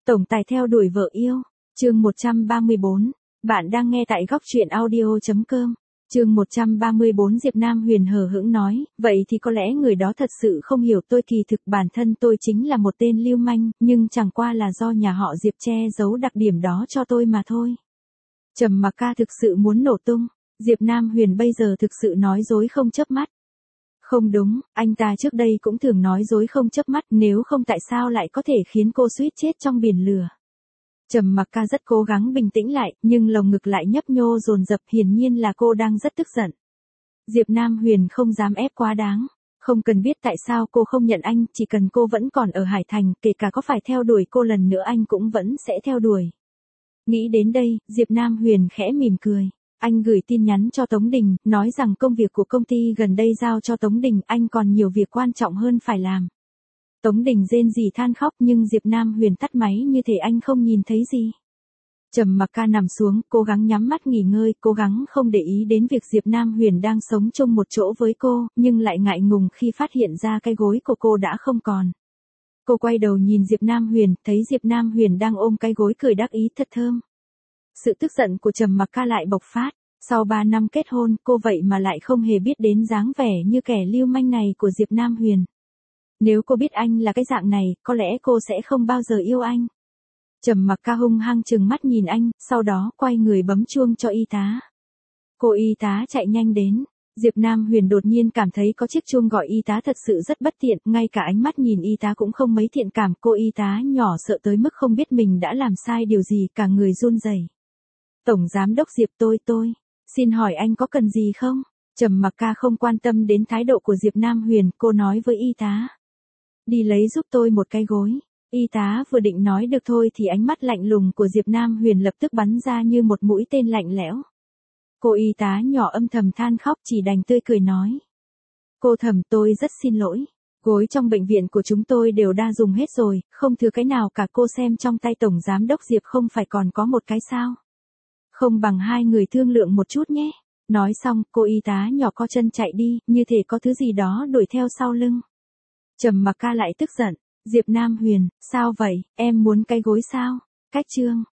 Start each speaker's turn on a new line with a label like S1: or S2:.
S1: Tổng tài theo đuổi vợ yêu, chương 134, bạn đang nghe tại góc truyện audio.com. Chương 134 Diệp Nam Huyền hờ hững nói, vậy thì có lẽ người đó thật sự không hiểu tôi, kỳ thực bản thân tôi chính là một tên lưu manh, nhưng chẳng qua là do nhà họ Diệp che giấu đặc điểm đó cho tôi mà thôi. Trầm Mặc Ca thực sự muốn nổ tung, Diệp Nam Huyền bây giờ thực sự nói dối không chớp mắt. Không đúng, anh ta trước đây cũng thường nói dối không chớp mắt, nếu không tại sao lại có thể khiến cô suýt chết trong biển lửa. Trầm Mặc Ca rất cố gắng bình tĩnh lại, nhưng lồng ngực lại nhấp nhô dồn dập, hiển nhiên là cô đang rất tức giận. Diệp Nam Huyền không dám ép quá đáng, không cần biết tại sao cô không nhận anh, chỉ cần cô vẫn còn ở Hải Thành, kể cả có phải theo đuổi cô lần nữa anh cũng vẫn sẽ theo đuổi. Nghĩ đến đây, Diệp Nam Huyền khẽ mỉm cười. Anh gửi tin nhắn cho Tống Đình, nói rằng công việc của công ty gần đây giao cho Tống Đình, anh còn nhiều việc quan trọng hơn phải làm. Tống Đình rên rỉ than khóc, nhưng Diệp Nam Huyền tắt máy như thể anh không nhìn thấy gì. Trầm Mặc Ca nằm xuống, cố gắng nhắm mắt nghỉ ngơi, cố gắng không để ý đến việc Diệp Nam Huyền đang sống chung một chỗ với cô, nhưng lại ngại ngùng khi phát hiện ra cái gối của cô đã không còn. Cô quay đầu nhìn Diệp Nam Huyền, thấy Diệp Nam Huyền đang ôm cái gối cười đắc ý thật thơm. Sự tức giận của Trầm Mặc Ca lại bộc phát, sau 3 năm kết hôn, cô vậy mà lại không hề biết đến dáng vẻ như kẻ lưu manh này của Diệp Nam Huyền. Nếu cô biết anh là cái dạng này, có lẽ cô sẽ không bao giờ yêu anh. Trầm Mặc Ca hung hăng trừng mắt nhìn anh, sau đó quay người bấm chuông cho y tá. Cô y tá chạy nhanh đến. Diệp Nam Huyền đột nhiên cảm thấy có chiếc chuông gọi y tá thật sự rất bất tiện, ngay cả ánh mắt nhìn y tá cũng không mấy thiện cảm. Cô y tá nhỏ sợ tới mức không biết mình đã làm sai điều gì, cả người run rẩy. Tổng giám đốc Diệp, tôi, xin hỏi anh có cần gì không? Trầm Mặc Ca không quan tâm đến thái độ của Diệp Nam Huyền, cô nói với y tá. Đi lấy giúp tôi một cái gối. Y tá vừa định nói được thôi thì ánh mắt lạnh lùng của Diệp Nam Huyền lập tức bắn ra như một mũi tên lạnh lẽo. Cô y tá nhỏ âm thầm than khóc, chỉ đành tươi cười nói. Cô Thẩm, tôi rất xin lỗi. Gối trong bệnh viện của chúng tôi đều đã dùng hết rồi, không thừa cái nào cả. Cô xem trong tay Tổng Giám đốc Diệp không phải còn có một cái sao? Không bằng hai người thương lượng một chút nhé. Nói xong, cô y tá nhỏ co chân chạy đi, như thể có thứ gì đó đuổi theo sau lưng. Trầm Mặc Ca lại tức giận. Diệp Nam Huyền, sao vậy, em muốn cái gối sao? Cách chương.